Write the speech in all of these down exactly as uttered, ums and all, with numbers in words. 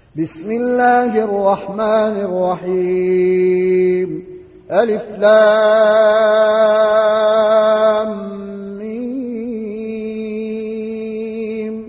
بسم الله الرحمن الرحيم ألف لام ميم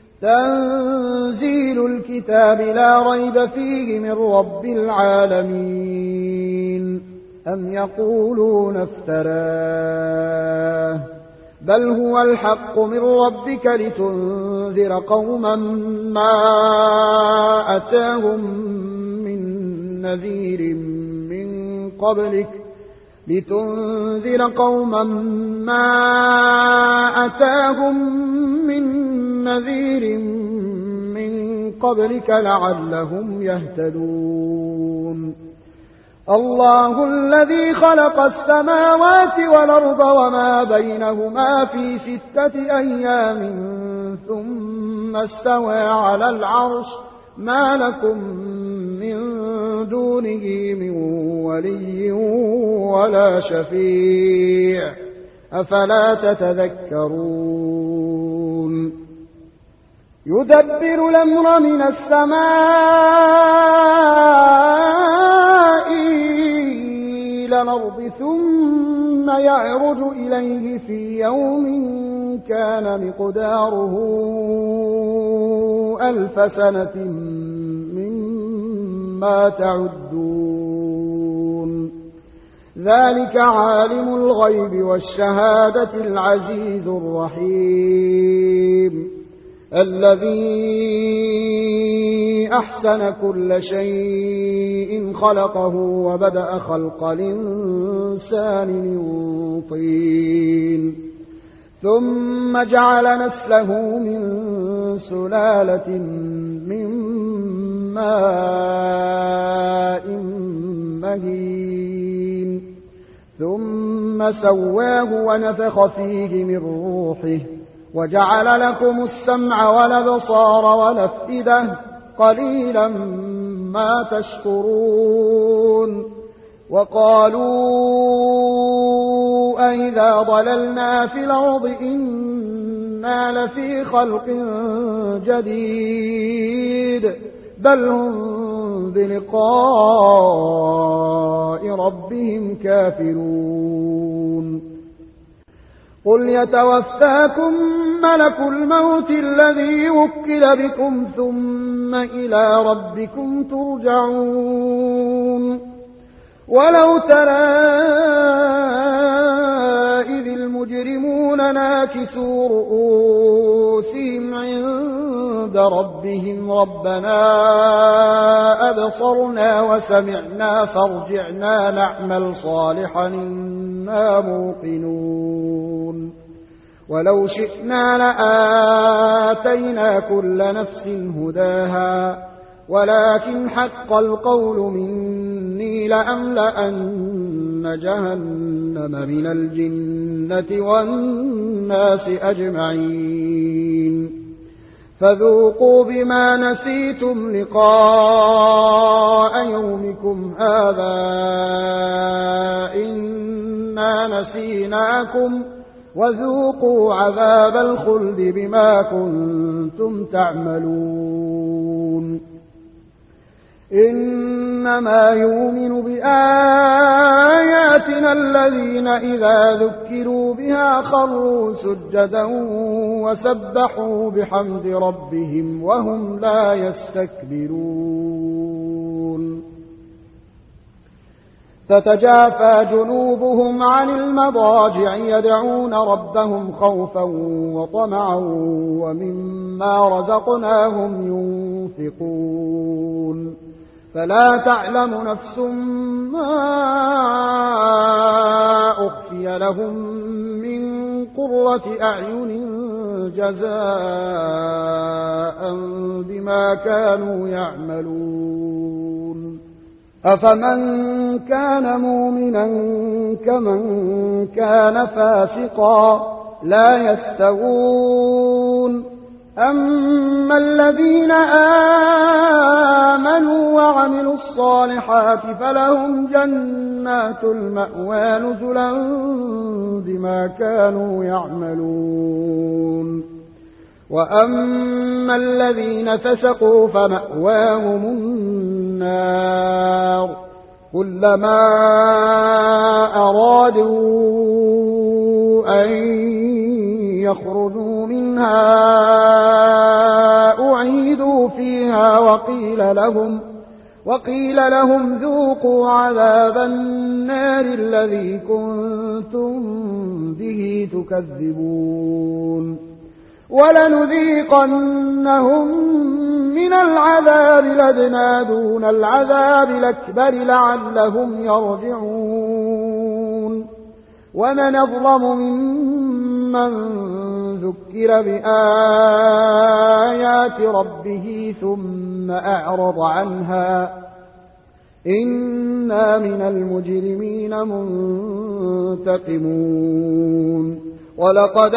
تنزيل الكتاب لا ريب فيه من رب العالمين أم يقولون افتراه بل هو الحق من ربك لتنذر قوما ما أتاهم من نذير من قبلك لتنذر قوما ما أتاهم من نذير من قبلك لعلهم يهتدون الله الذي خلق السماوات والأرض وما بينهما في ستة أيام ثم استوى على العرش ما لكم من دونه من ولي ولا شفيع أفلا تتذكرون يدبر الأمر من السماء إلى الأرض ثم يعرج إليه في يوم كان مقداره ألف سنة مما تعدون ذلك عالم الغيب والشهادة العزيز الرحيم الذي أحسن كل شيء خلقه وبدأ خلق الإنسان من طين ثم جعل نسله من سلالة من ماء مهين ثم سواه ونفخ فيه من روحه وجعل لكم السمع والأبصار والأفئدة قليلا ما تشكرون وقالوا أئذا ضللنا في الأرض إنا لفي خلق جديد بل هم بلقاء ربهم كافرون قل يتوفاكم ملك الموت الذي وكل بكم ثم إلى ربكم ترجعون ولو ترى إذ المجرمون ناكسوا رؤوسهم عند ربهم ربنا أبصرنا وسمعنا فارجعنا نعمل صالحا إنا موقنون ولو شئنا لآتينا كل نفس هداها ولكن حق القول مني لأملأن جهنم من الجنة والناس أجمعين فذوقوا بما نسيتم لقاء يومكم هذا إنا نسيناكم وذوقوا عذاب الخلد بما كنتم تعملون إنما يؤمن بآياتنا الذين إذا ذكروا بها خروا سجدا وسبحوا بحمد ربهم وهم لا يستكبرون تتجافى جنوبهم عن المضاجع يدعون ربهم خوفا وطمعا ومما رزقناهم ينفقون فلا تعلم نفس ما أخفي لهم من قرة أعين جزاء بما كانوا يعملون أفمن كان مؤمنا كمن كان فاسقا لا يستوون أما الذين آمنوا وعملوا الصالحات فلهم جنات المأوى نزلا بما كانوا يعملون وأما الذين فسقوا فمأواهم النار كلما أرادوا أن يخرجوا منها أعيدوا فيها وقيل لهم وقيل لهم ذوقوا عذاب النار الذي كنتم به تكذبون ولنذيقنهم من العذاب الأدنى دون العذاب الأكبر لعلهم يرجعون ومن أظلم ممن ذكر بآيات ربه ثم أعرض عنها إنا من المجرمين منتقمون ولقد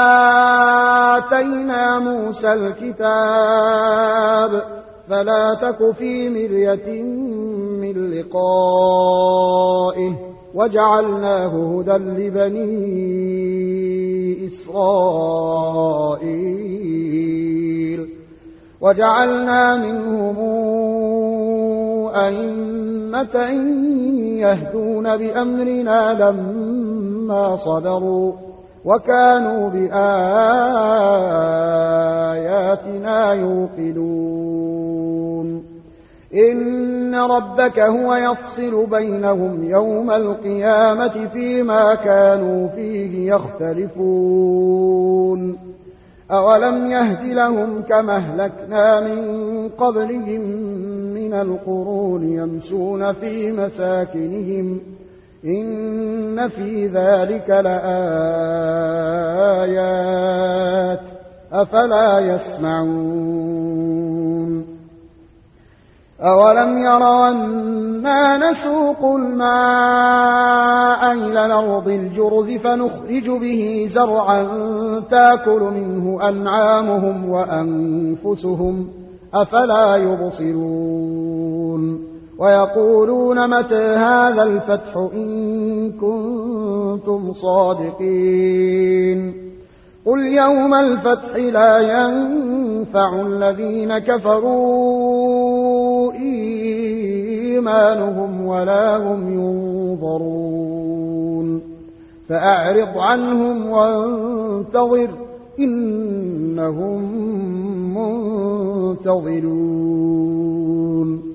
آتينا موسى الكتاب فلا تك في مرية من لقائه وجعلناه هدى لبني إسرائيل وجعلنا منهم أئمة يهدون بأمرنا لما صبروا وكانوا بآياتنا يوقنون إن ربك هو يفصل بينهم يوم القيامة فيما كانوا فيه يختلفون أولم يهد لهم كما أهلكنا من قبلهم من القرون يمشون في مساكنهم إن في ذلك لآيات أفلا يسمعون أولم يروا أنا نسوق الماء إلى الأرض الجرز فنخرج به زرعا تاكل منه أنعامهم وأنفسهم أفلا يبصرون ويقولون متى هذا الفتح إن كنتم صادقين قل يوم الفتح لا ينفع الذين كفروا إيمانهم ولا هم ينظرون فأعرض عنهم وانتظر إنهم منتظرون